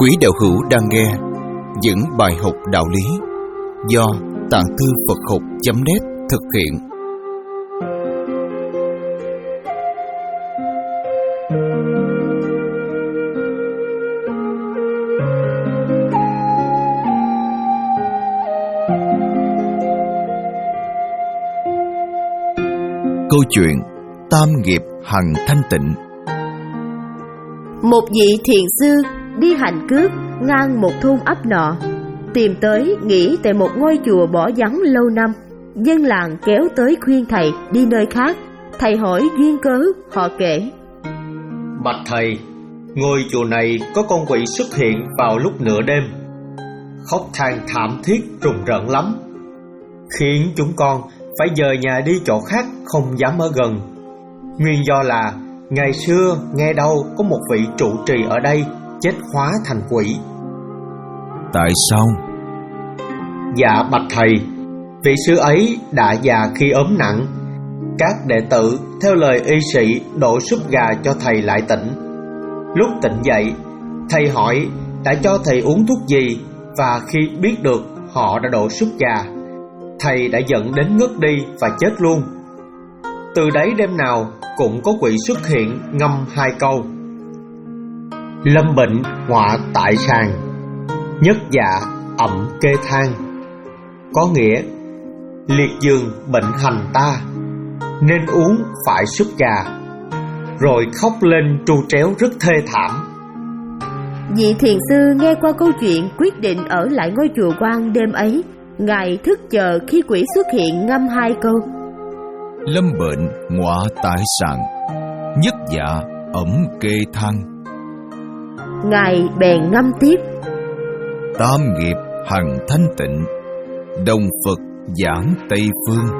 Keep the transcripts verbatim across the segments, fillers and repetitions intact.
Quý đạo hữu đang nghe những bài học đạo lý do Tạng Thư Phật Học chấm net thực hiện. Câu chuyện tam nghiệp hằng thanh tịnh. Một vị thiền sư đi hành cước ngang một thôn ấp nọ, tìm tới nghỉ tại một ngôi chùa bỏ vắng lâu năm. Dân làng kéo tới khuyên thầy đi nơi khác. Thầy hỏi duyên cớ, họ kể: Bạch thầy, ngôi chùa này có con quỷ xuất hiện vào lúc nửa đêm, khóc than thảm thiết rùng rợn lắm, khiến chúng con phải dời nhà đi chỗ khác, không dám ở gần. Nguyên do là ngày xưa nghe đâu có một vị trụ trì ở đây chết hóa thành quỷ. Tại sao? Dạ bạch thầy, vị sư ấy đã già khi ốm nặng. Các đệ tử theo lời y sĩ đổ súp gà cho thầy lại tỉnh. Lúc tỉnh dậy, thầy hỏi đã cho thầy uống thuốc gì, và khi biết được họ đã đổ súp gà, thầy đã giận đến ngất đi và chết luôn. Từ đấy đêm nào cũng có quỷ xuất hiện ngâm hai câu: lâm bệnh họa tại sàn, nhất dạ ẩm kê than. Có nghĩa liệt giường bệnh hành ta, nên uống phải súp gà. Rồi khóc lên tru tréo rất thê thảm. Vị thiền sư nghe qua câu chuyện quyết định ở lại ngôi chùa quan đêm ấy. Ngài thức chờ khi quỷ xuất hiện ngâm hai câu: lâm bệnh ngọa tại sàn, nhất dạ ẩm kê than. Ngài bèn ngâm tiếp: tam nghiệp hằng thanh tịnh, đồng Phật giảng Tây Phương.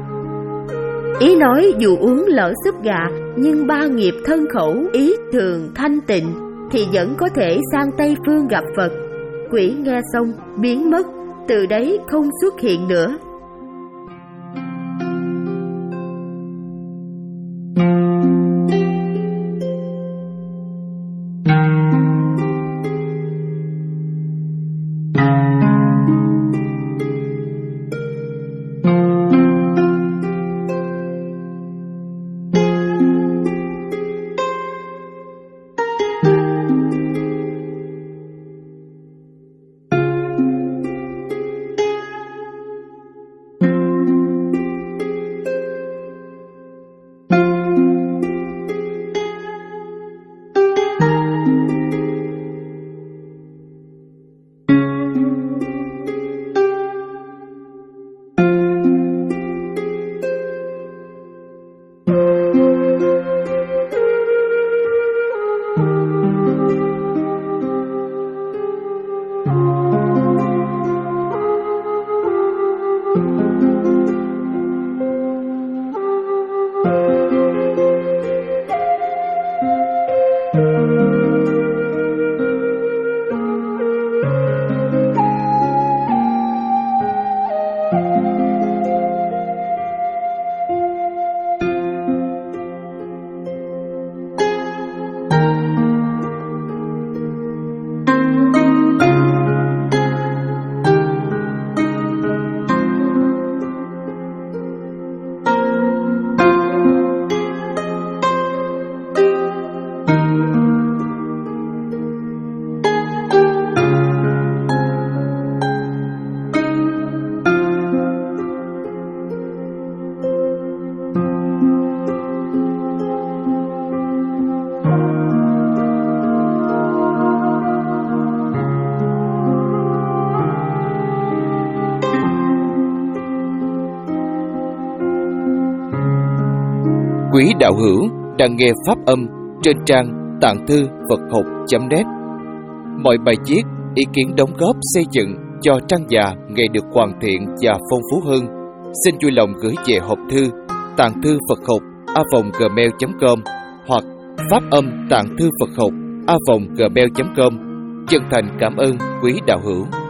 Ý nói dù uống lỡ súp gà, nhưng ba nghiệp thân khẩu ý thường thanh tịnh thì vẫn có thể sang Tây Phương gặp Phật. Quỷ nghe xong biến mất, từ đấy không xuất hiện nữa. Quý đạo hữu đang nghe pháp âm trên trang Tạng Thư Phật Học chấm net. Mọi bài viết, ý kiến đóng góp xây dựng cho trang già ngày được hoàn thiện và phong phú hơn, xin vui lòng gửi về hộp thư Tạng Thư Phật Học a vòng gmail chấm com hoặc pháp âm Tạng Thư Phật Học a vòng gmail chấm com. Chân thành cảm ơn quý đạo hữu.